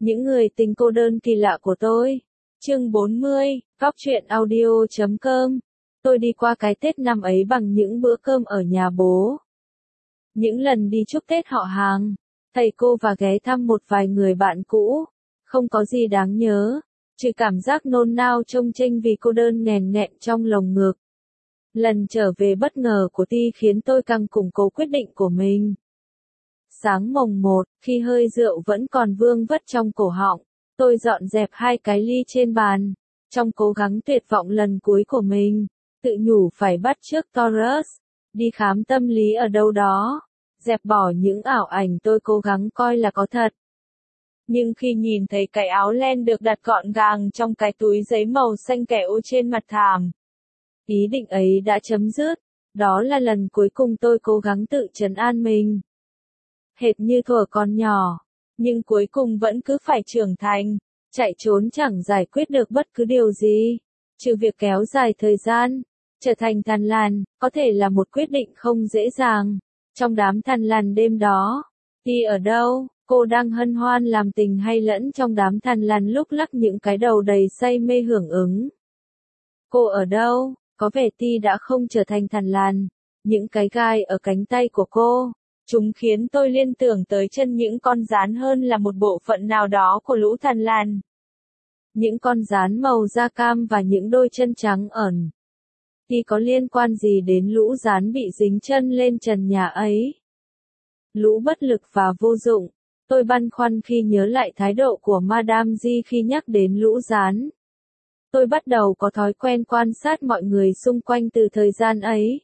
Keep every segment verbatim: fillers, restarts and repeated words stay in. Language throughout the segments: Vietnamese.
Những người tình cô đơn kỳ lạ của tôi. Chương bốn mươi, Góc truyện audio chấm com. Tôi đi qua cái Tết năm ấy bằng những bữa cơm ở nhà bố. Những lần đi chúc Tết họ hàng, thầy cô và ghé thăm một vài người bạn cũ. Không có gì đáng nhớ, trừ cảm giác nôn nao trông chênh vì cô đơn nghèn nghẹn trong lồng ngực. Lần trở về bất ngờ của Ti khiến tôi càng củng cố quyết định của mình. Sáng mồng một, khi hơi rượu vẫn còn vương vất trong cổ họng, tôi dọn dẹp hai cái ly trên bàn, trong cố gắng tuyệt vọng lần cuối của mình, tự nhủ phải bắt chước Taurus, đi khám tâm lý ở đâu đó, dẹp bỏ những ảo ảnh tôi cố gắng coi là có thật. Nhưng khi nhìn thấy cái áo len được đặt gọn gàng trong cái túi giấy màu xanh kẽo trên mặt thảm, ý định ấy đã chấm dứt, đó là lần cuối cùng tôi cố gắng tự trấn an mình. Hệt như thuở còn nhỏ, nhưng cuối cùng vẫn cứ phải trưởng thành, chạy trốn chẳng giải quyết được bất cứ điều gì, trừ việc kéo dài thời gian, trở thành thằn lằn, có thể là một quyết định không dễ dàng. Trong đám thằn lằn đêm đó, Ti ở đâu, cô đang hân hoan làm tình hay lẫn trong đám thằn lằn lúc lắc những cái đầu đầy say mê hưởng ứng? Cô ở đâu? Có vẻ Ti đã không trở thành thằn lằn, những cái gai ở cánh tay của cô, chúng khiến tôi liên tưởng tới chân những con gián hơn là một bộ phận nào đó của lũ thằn lằn. Những con gián màu da cam và những đôi chân trắng ẩn. Ti có liên quan gì đến lũ gián bị dính chân lên trần nhà ấy? Lũ bất lực và vô dụng. Tôi băn khoăn khi nhớ lại thái độ của Madame G khi nhắc đến lũ gián. Tôi bắt đầu có thói quen quan sát mọi người xung quanh từ thời gian ấy.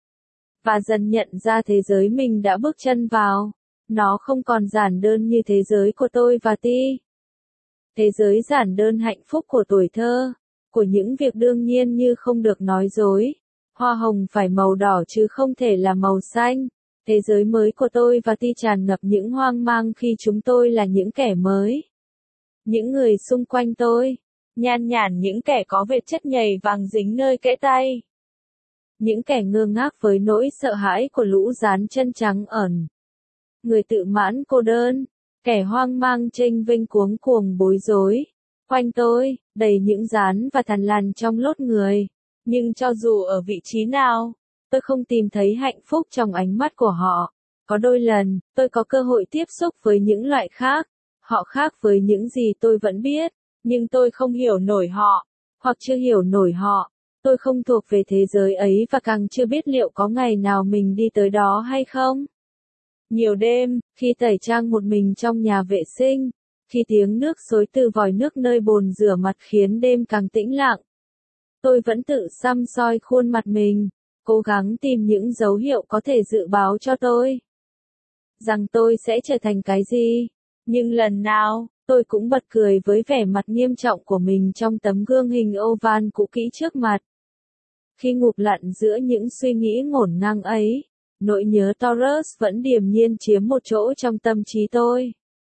Và dần nhận ra thế giới mình đã bước chân vào, nó không còn giản đơn như thế giới của tôi và Ti. Thế giới giản đơn hạnh phúc của tuổi thơ, của những việc đương nhiên như không được nói dối. Hoa hồng phải màu đỏ chứ không thể là màu xanh. Thế giới mới của tôi và Ti tràn ngập những hoang mang khi chúng tôi là những kẻ mới. Những người xung quanh tôi, nhan nhản những kẻ có vệt chất nhầy vàng dính nơi kẽ tay. Những kẻ ngơ ngác với nỗi sợ hãi của lũ gián chân trắng ẩn. Người tự mãn cô đơn, kẻ hoang mang chênh vênh cuống cuồng bối rối. Quanh tôi, đầy những gián và thằn lằn trong lốt người. Nhưng cho dù ở vị trí nào, tôi không tìm thấy hạnh phúc trong ánh mắt của họ. Có đôi lần, tôi có cơ hội tiếp xúc với những loại khác. Họ khác với những gì tôi vẫn biết, nhưng tôi không hiểu nổi họ, hoặc chưa hiểu nổi họ. Tôi không thuộc về thế giới ấy và càng chưa biết liệu có ngày nào mình đi tới đó hay không. Nhiều đêm, khi tẩy trang một mình trong nhà vệ sinh, khi tiếng nước xối từ vòi nước nơi bồn rửa mặt khiến đêm càng tĩnh lặng, tôi vẫn tự săm soi khuôn mặt mình, cố gắng tìm những dấu hiệu có thể dự báo cho tôi rằng tôi sẽ trở thành cái gì. Nhưng lần nào, tôi cũng bật cười với vẻ mặt nghiêm trọng của mình trong tấm gương hình oval cũ kỹ trước mặt. Khi ngụp lặn giữa những suy nghĩ ngổn ngang ấy, nỗi nhớ Taurus vẫn điềm nhiên chiếm một chỗ trong tâm trí tôi.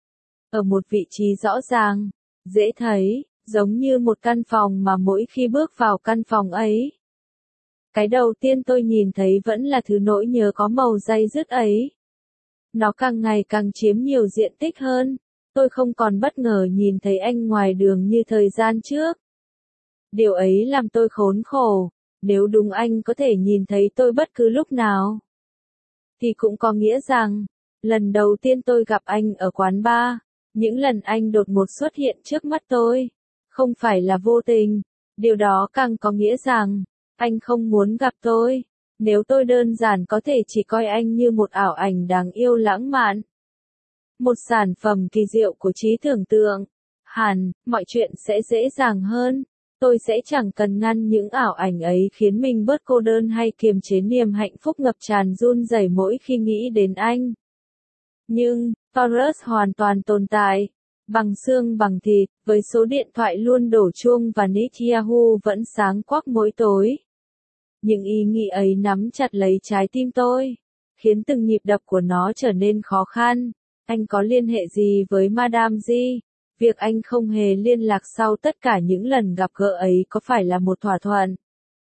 Ở một vị trí rõ ràng, dễ thấy, giống như một căn phòng mà mỗi khi bước vào căn phòng ấy, cái đầu tiên tôi nhìn thấy vẫn là thứ nỗi nhớ có màu day dứt ấy. Nó càng ngày càng chiếm nhiều diện tích hơn. Tôi không còn bất ngờ nhìn thấy anh ngoài đường như thời gian trước. Điều ấy làm tôi khốn khổ. Nếu đúng anh có thể nhìn thấy tôi bất cứ lúc nào, thì cũng có nghĩa rằng, lần đầu tiên tôi gặp anh ở quán bar, những lần anh đột ngột xuất hiện trước mắt tôi, không phải là vô tình. Điều đó càng có nghĩa rằng, anh không muốn gặp tôi. Nếu tôi đơn giản có thể chỉ coi anh như một ảo ảnh đáng yêu lãng mạn, một sản phẩm kỳ diệu của trí tưởng tượng, hẳn, mọi chuyện sẽ dễ dàng hơn. Tôi sẽ chẳng cần ngăn những ảo ảnh ấy khiến mình bớt cô đơn hay kiềm chế niềm hạnh phúc ngập tràn run rẩy mỗi khi nghĩ đến anh. Nhưng, Taurus hoàn toàn tồn tại, bằng xương bằng thịt, với số điện thoại luôn đổ chuông và nick Yahoo vẫn sáng quắc mỗi tối. Những ý nghĩ ấy nắm chặt lấy trái tim tôi, khiến từng nhịp đập của nó trở nên khó khăn. Anh có liên hệ gì với Madame G? Việc anh không hề liên lạc sau tất cả những lần gặp gỡ ấy có phải là một thỏa thuận?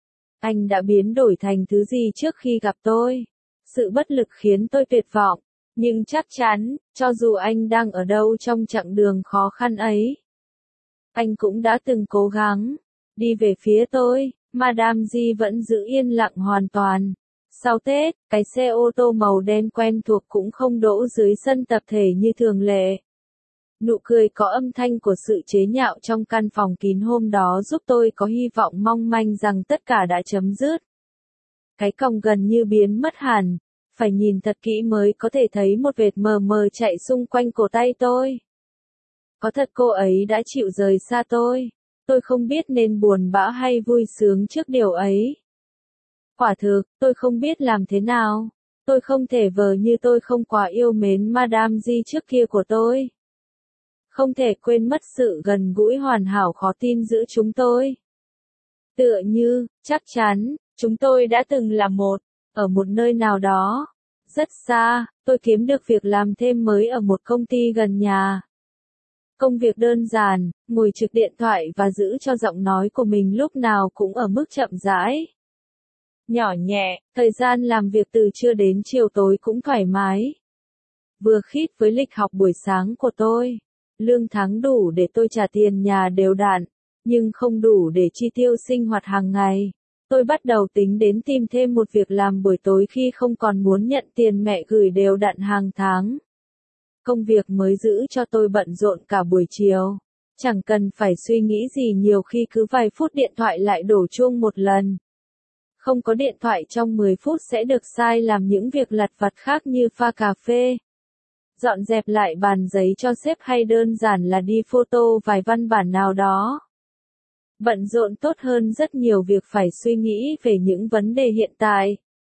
Anh đã biến đổi thành thứ gì trước khi gặp tôi? Sự bất lực khiến tôi tuyệt vọng. Nhưng chắc chắn, cho dù anh đang ở đâu trong chặng đường khó khăn ấy, anh cũng đã từng cố gắng đi về phía tôi. Madame G vẫn giữ yên lặng hoàn toàn. Sau Tết, cái xe ô tô màu đen quen thuộc cũng không đỗ dưới sân tập thể như thường lệ. Nụ cười có âm thanh của sự chế nhạo trong căn phòng kín hôm đó giúp tôi có hy vọng mong manh rằng tất cả đã chấm dứt. Cái còng gần như biến mất hẳn, phải nhìn thật kỹ mới có thể thấy một vệt mờ mờ chạy xung quanh cổ tay tôi. Có thật cô ấy đã chịu rời xa tôi. Tôi không biết nên buồn bã hay vui sướng trước điều ấy. Quả thực, tôi không biết làm thế nào. Tôi không thể vờ như tôi không quá yêu mến Madame G trước kia của tôi. Không thể quên mất sự gần gũi hoàn hảo khó tin giữa chúng tôi. Tựa như, chắc chắn, chúng tôi đã từng là một, ở một nơi nào đó. Rất xa, tôi kiếm được việc làm thêm mới ở một công ty gần nhà. Công việc đơn giản, ngồi trực điện thoại và giữ cho giọng nói của mình lúc nào cũng ở mức chậm rãi. Nhỏ nhẹ, thời gian làm việc từ trưa đến chiều tối cũng thoải mái. Vừa khít với lịch học buổi sáng của tôi. Lương tháng đủ để tôi trả tiền nhà đều đặn, nhưng không đủ để chi tiêu sinh hoạt hàng ngày. Tôi bắt đầu tính đến tìm thêm một việc làm buổi tối khi không còn muốn nhận tiền mẹ gửi đều đặn hàng tháng. Công việc mới giữ cho tôi bận rộn cả buổi chiều. Chẳng cần phải suy nghĩ gì nhiều khi cứ vài phút điện thoại lại đổ chuông một lần. Không có điện thoại trong mười phút sẽ được sai làm những việc lặt vặt khác như pha cà phê, dọn dẹp lại bàn giấy cho sếp hay đơn giản là đi photo vài văn bản nào đó. Bận rộn tốt hơn rất nhiều việc phải suy nghĩ về những vấn đề hiện tại.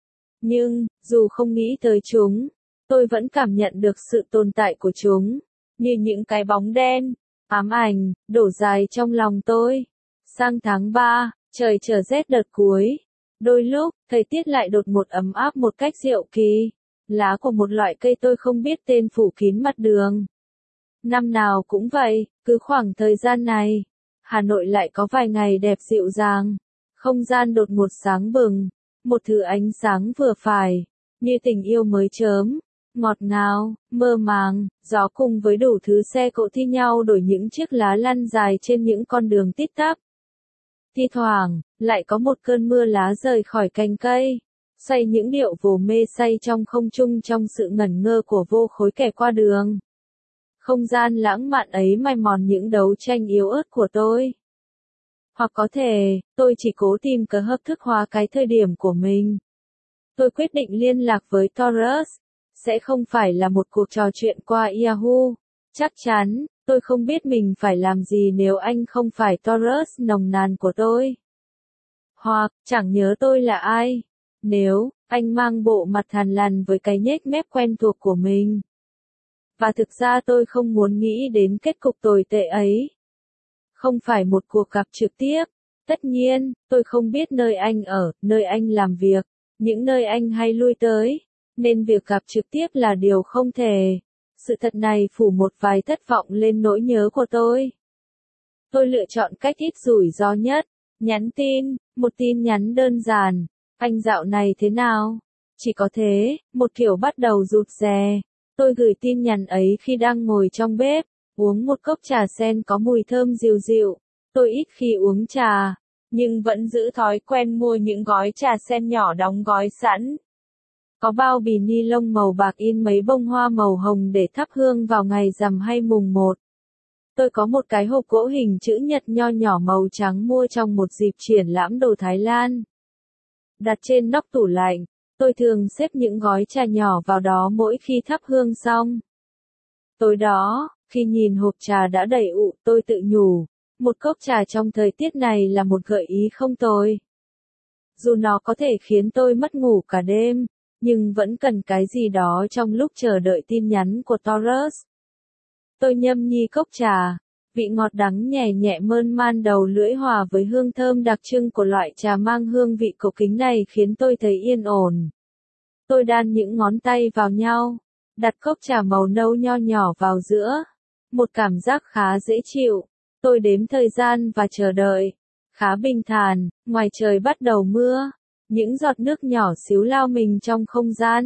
Nhưng, dù không nghĩ tới chúng, tôi vẫn cảm nhận được sự tồn tại của chúng, như những cái bóng đen, ám ảnh, đổ dài trong lòng tôi. Sang tháng ba, trời trở rét đợt cuối. Đôi lúc, thời tiết lại đột ngột ấm áp một cách diệu kỳ. Lá của một loại cây tôi không biết tên phủ kín mặt đường. Năm nào cũng vậy, cứ khoảng thời gian này, Hà Nội lại có vài ngày đẹp dịu dàng. Không gian đột ngột sáng bừng, một thứ ánh sáng vừa phải, như tình yêu mới chớm, ngọt ngào, mơ màng, gió cùng với đủ thứ xe cộ thi nhau đổi những chiếc lá lăn dài trên những con đường tít tắp. Thi thoảng, lại có một cơn mưa lá rời khỏi cành cây, xoay những điệu vồ mê say trong không trung trong sự ngẩn ngơ của vô khối kẻ qua đường. Không gian lãng mạn ấy mài mòn những đấu tranh yếu ớt của tôi. Hoặc có thể, tôi chỉ cố tìm cớ hợp thức hóa cái thời điểm của mình. Tôi quyết định liên lạc với Taurus. Sẽ không phải là một cuộc trò chuyện qua Yahoo. Chắc chắn, tôi không biết mình phải làm gì nếu anh không phải Taurus nồng nàn của tôi. Hoặc, chẳng nhớ tôi là ai. Nếu, anh mang bộ mặt thằn lằn với cái nhếch mép quen thuộc của mình. Và thực ra tôi không muốn nghĩ đến kết cục tồi tệ ấy. Không phải một cuộc gặp trực tiếp. Tất nhiên, tôi không biết nơi anh ở, nơi anh làm việc, những nơi anh hay lui tới. Nên việc gặp trực tiếp là điều không thể. Sự thật này phủ một vài thất vọng lên nỗi nhớ của tôi. Tôi lựa chọn cách ít rủi ro nhất. Nhắn tin, một tin nhắn đơn giản. Anh dạo này thế nào? Chỉ có thế, một kiểu bắt đầu rụt rè. Tôi gửi tin nhắn ấy khi đang ngồi trong bếp, uống một cốc trà sen có mùi thơm dịu dịu. Tôi ít khi uống trà, nhưng vẫn giữ thói quen mua những gói trà sen nhỏ đóng gói sẵn. Có bao bì ni lông màu bạc in mấy bông hoa màu hồng để thắp hương vào ngày rằm hay mùng một. Tôi có một cái hộp gỗ hình chữ nhật nho nhỏ màu trắng mua trong một dịp triển lãm đồ Thái Lan. Đặt trên nóc tủ lạnh, tôi thường xếp những gói trà nhỏ vào đó mỗi khi thắp hương xong. Tối đó, khi nhìn hộp trà đã đầy ụ, tôi tự nhủ, một cốc trà trong thời tiết này là một gợi ý không tồi. Dù nó có thể khiến tôi mất ngủ cả đêm, nhưng vẫn cần cái gì đó trong lúc chờ đợi tin nhắn của Taurus. Tôi nhâm nhi cốc trà, vị ngọt đắng nhẹ nhẹ mơn man đầu lưỡi hòa với hương thơm đặc trưng của loại trà mang hương vị cổ kính này khiến tôi thấy yên ổn. Tôi đan những ngón tay vào nhau, đặt cốc trà màu nâu nho nhỏ vào giữa. Một cảm giác khá dễ chịu. Tôi đếm thời gian và chờ đợi. Khá bình thản, ngoài trời bắt đầu mưa. Những giọt nước nhỏ xíu lao mình trong không gian.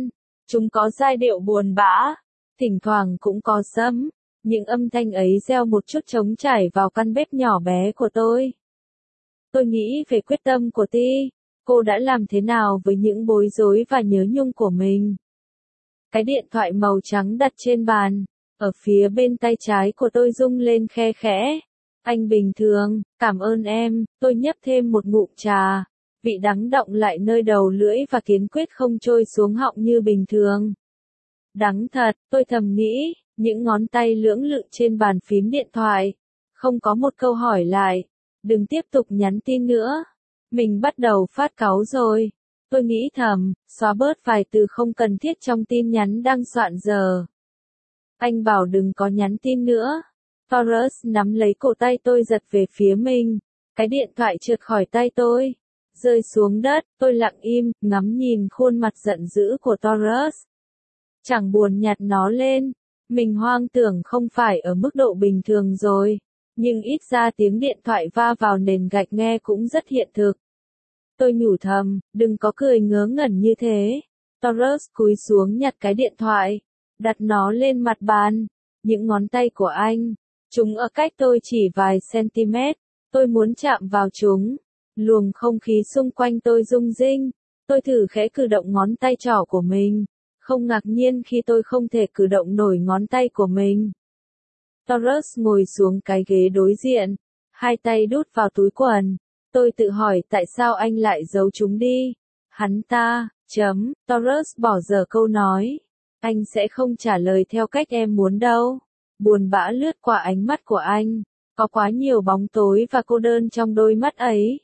Chúng có giai điệu buồn bã, thỉnh thoảng cũng có sấm. Những âm thanh ấy gieo một chút trống trải vào căn bếp nhỏ bé của tôi. Tôi nghĩ về quyết tâm của Ti. Cô đã làm thế nào với những bối rối và nhớ nhung của mình? Cái điện thoại màu trắng đặt trên bàn, ở phía bên tay trái của tôi rung lên khe khẽ. Anh bình thường, cảm ơn em, tôi nhấp thêm một ngụm trà. Vị đắng đọng lại nơi đầu lưỡi và kiên quyết không trôi xuống họng như bình thường. Đắng thật, tôi thầm nghĩ, những ngón tay lưỡng lự trên bàn phím điện thoại. Không có một câu hỏi lại. Đừng tiếp tục nhắn tin nữa. Mình bắt đầu phát cáu rồi. Tôi nghĩ thầm, xóa bớt vài từ không cần thiết trong tin nhắn đang soạn giờ. Anh bảo đừng có nhắn tin nữa. Taurus nắm lấy cổ tay tôi giật về phía mình. Cái điện thoại trượt khỏi tay tôi. Rơi xuống đất, tôi lặng im, ngắm nhìn khuôn mặt giận dữ của Taurus. Chẳng buồn nhặt nó lên. Mình hoang tưởng không phải ở mức độ bình thường rồi. Nhưng ít ra tiếng điện thoại va vào nền gạch nghe cũng rất hiện thực. Tôi nhủ thầm, đừng có cười ngớ ngẩn như thế. Taurus cúi xuống nhặt cái điện thoại, đặt nó lên mặt bàn. Những ngón tay của anh, chúng ở cách tôi chỉ vài cm. Tôi muốn chạm vào chúng. Luồng không khí xung quanh tôi rung rinh. Tôi thử khẽ cử động ngón tay trỏ của mình. Không ngạc nhiên khi tôi không thể cử động nổi ngón tay của mình. Taurus ngồi xuống cái ghế đối diện, hai tay đút vào túi quần. Tôi tự hỏi tại sao anh lại giấu chúng đi. Hắn ta, chấm, Taurus bỏ dở câu nói. Anh sẽ không trả lời theo cách em muốn đâu. Buồn bã lướt qua ánh mắt của anh. Có quá nhiều bóng tối và cô đơn trong đôi mắt ấy.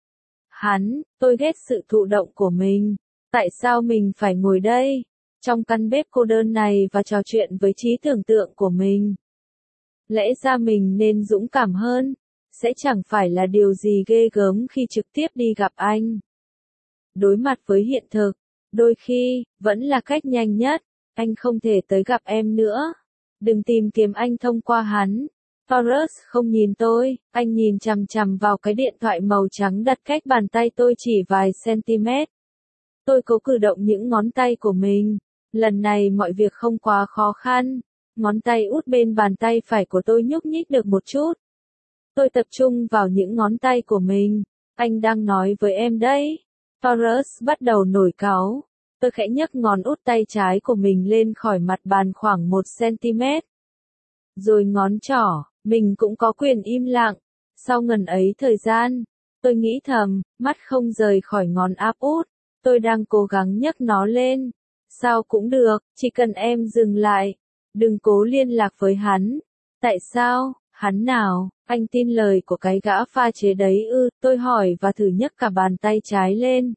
Hắn, tôi ghét sự thụ động của mình. Tại sao mình phải ngồi đây, trong căn bếp cô đơn này và trò chuyện với trí tưởng tượng của mình? Lẽ ra mình nên dũng cảm hơn. Sẽ chẳng phải là điều gì ghê gớm khi trực tiếp đi gặp anh. Đối mặt với hiện thực, đôi khi, vẫn là cách nhanh nhất. Anh không thể tới gặp em nữa. Đừng tìm kiếm anh thông qua hắn. Taurus không nhìn tôi, anh nhìn chằm chằm vào cái điện thoại màu trắng đặt cách bàn tay tôi chỉ vài cm. Tôi cố cử động những ngón tay của mình. Lần này mọi việc không quá khó khăn. Ngón tay út bên bàn tay phải của tôi nhúc nhích được một chút. Tôi tập trung vào những ngón tay của mình. Anh đang nói với em đấy. Taurus bắt đầu nổi cáu. Tôi khẽ nhấc ngón út tay trái của mình lên khỏi mặt bàn khoảng một cm. Rồi ngón trỏ, mình cũng có quyền im lặng. Sau ngần ấy thời gian, tôi nghĩ thầm, mắt không rời khỏi ngón áp út. Tôi đang cố gắng nhấc nó lên. Sao cũng được, chỉ cần em dừng lại. Đừng cố liên lạc với hắn. Tại sao? Hắn nào? Anh tin lời của cái gã pha chế đấy ư? Tôi hỏi và thử nhấc cả bàn tay trái lên.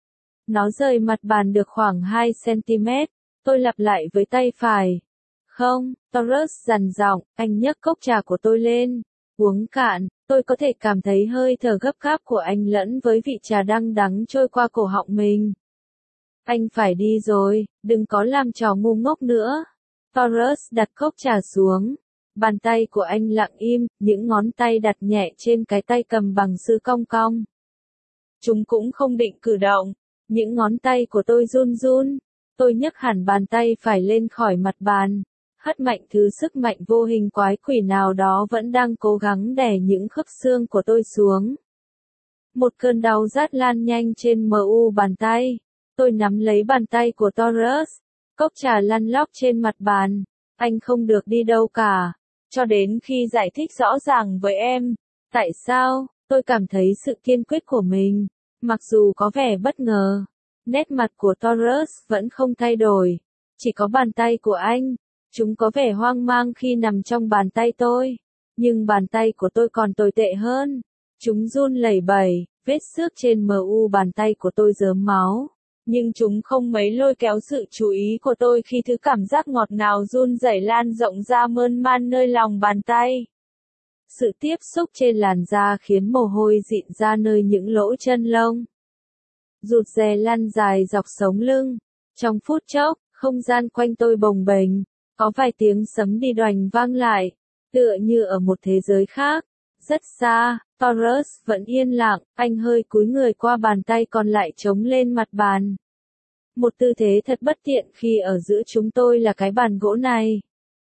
Nó rời mặt bàn được khoảng hai cm. Tôi lặp lại với tay phải. Không, Taurus dằn giọng, anh nhấc cốc trà của tôi lên. Uống cạn, tôi có thể cảm thấy hơi thở gấp gáp của anh lẫn với vị trà đang đắng trôi qua cổ họng mình. Anh phải đi rồi, đừng có làm trò ngu ngốc nữa. Taurus đặt cốc trà xuống. Bàn tay của anh lặng im, những ngón tay đặt nhẹ trên cái tay cầm bằng sư cong cong. Chúng cũng không định cử động. Những ngón tay của tôi run run. Tôi nhấc hẳn bàn tay phải lên khỏi mặt bàn. Hất mạnh thứ sức mạnh vô hình quái quỷ nào đó vẫn đang cố gắng đè những khớp xương của tôi xuống. Một cơn đau rát lan nhanh trên mờ u bàn tay. Tôi nắm lấy bàn tay của Taurus. Cốc trà lăn lóc trên mặt bàn. Anh không được đi đâu cả. Cho đến khi giải thích rõ ràng với em. Tại sao? Tôi cảm thấy sự kiên quyết của mình. Mặc dù có vẻ bất ngờ. Nét mặt của Taurus vẫn không thay đổi. Chỉ có bàn tay của anh. Chúng có vẻ hoang mang khi nằm trong bàn tay tôi. Nhưng bàn tay của tôi còn tồi tệ hơn. Chúng run lẩy bẩy. Vết xước trên mờ u bàn tay của tôi rớm máu. Nhưng chúng không mấy lôi kéo sự chú ý của tôi khi thứ cảm giác ngọt ngào run rẩy lan rộng ra mơn man nơi lòng bàn tay. Sự tiếp xúc trên làn da khiến mồ hôi dịn ra nơi những lỗ chân lông. Rụt rè lăn dài dọc sống lưng. Trong phút chốc, không gian quanh tôi bồng bềnh. Có vài tiếng sấm đi đoành vang lại. Tựa như ở một thế giới khác. Rất xa, Taurus vẫn yên lặng, anh hơi cúi người qua bàn tay còn lại chống lên mặt bàn. Một tư thế thật bất tiện khi ở giữa chúng tôi là cái bàn gỗ này.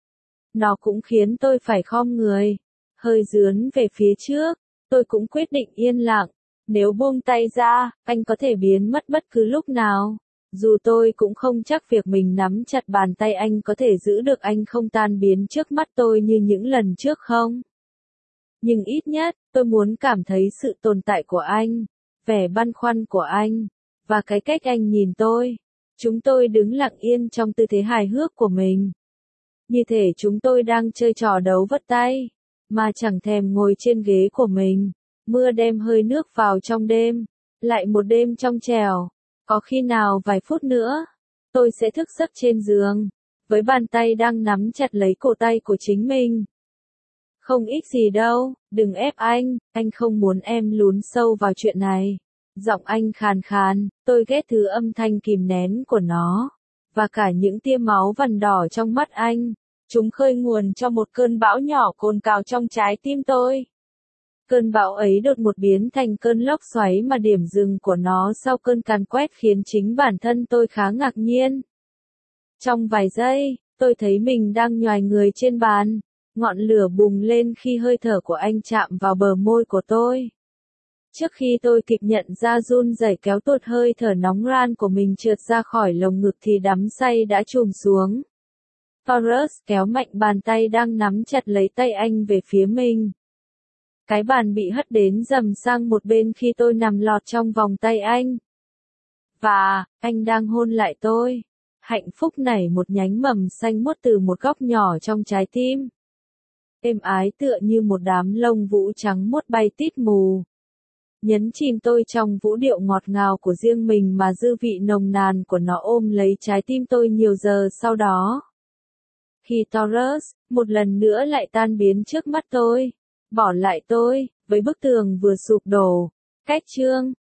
Nó cũng khiến tôi phải khom người, hơi dướn về phía trước. Tôi cũng quyết định yên lặng. Nếu buông tay ra, anh có thể biến mất bất cứ lúc nào. Dù tôi cũng không chắc việc mình nắm chặt bàn tay anh có thể giữ được anh không tan biến trước mắt tôi như những lần trước không. Nhưng ít nhất, tôi muốn cảm thấy sự tồn tại của anh, vẻ băn khoăn của anh, và cái cách anh nhìn tôi. Chúng tôi đứng lặng yên trong tư thế hài hước của mình. Như thể chúng tôi đang chơi trò đấu vất tay, mà chẳng thèm ngồi trên ghế của mình. Mưa đem hơi nước vào trong đêm, lại một đêm trong trẻo. Có khi nào vài phút nữa, tôi sẽ thức giấc trên giường, với bàn tay đang nắm chặt lấy cổ tay của chính mình. Không ích gì đâu, đừng ép anh, anh không muốn em lún sâu vào chuyện này. Giọng anh khàn khàn, tôi ghét thứ âm thanh kìm nén của nó, và cả những tia máu vằn đỏ trong mắt anh. Chúng khơi nguồn cho một cơn bão nhỏ cồn cào trong trái tim tôi. Cơn bão ấy đột ngột biến thành cơn lốc xoáy mà điểm dừng của nó sau cơn càn quét khiến chính bản thân tôi khá ngạc nhiên. Trong vài giây, tôi thấy mình đang nhoài người trên bàn. Ngọn lửa bùng lên khi hơi thở của anh chạm vào bờ môi của tôi. Trước khi tôi kịp nhận ra run rẩy kéo tuột hơi thở nóng ran của mình trượt ra khỏi lồng ngực thì đắm say đã trùm xuống. Taurus kéo mạnh bàn tay đang nắm chặt lấy tay anh về phía mình. Cái bàn bị hất đến dầm sang một bên khi tôi nằm lọt trong vòng tay anh. Và, anh đang hôn lại tôi. Hạnh phúc nảy một nhánh mầm xanh muốt từ một góc nhỏ trong trái tim. Êm ái tựa như một đám lông vũ trắng muốt bay tít mù. Nhấn chìm tôi trong vũ điệu ngọt ngào của riêng mình mà dư vị nồng nàn của nó ôm lấy trái tim tôi nhiều giờ sau đó. Khi Taurus, một lần nữa lại tan biến trước mắt tôi, bỏ lại tôi, với bức tường vừa sụp đổ. Cách chương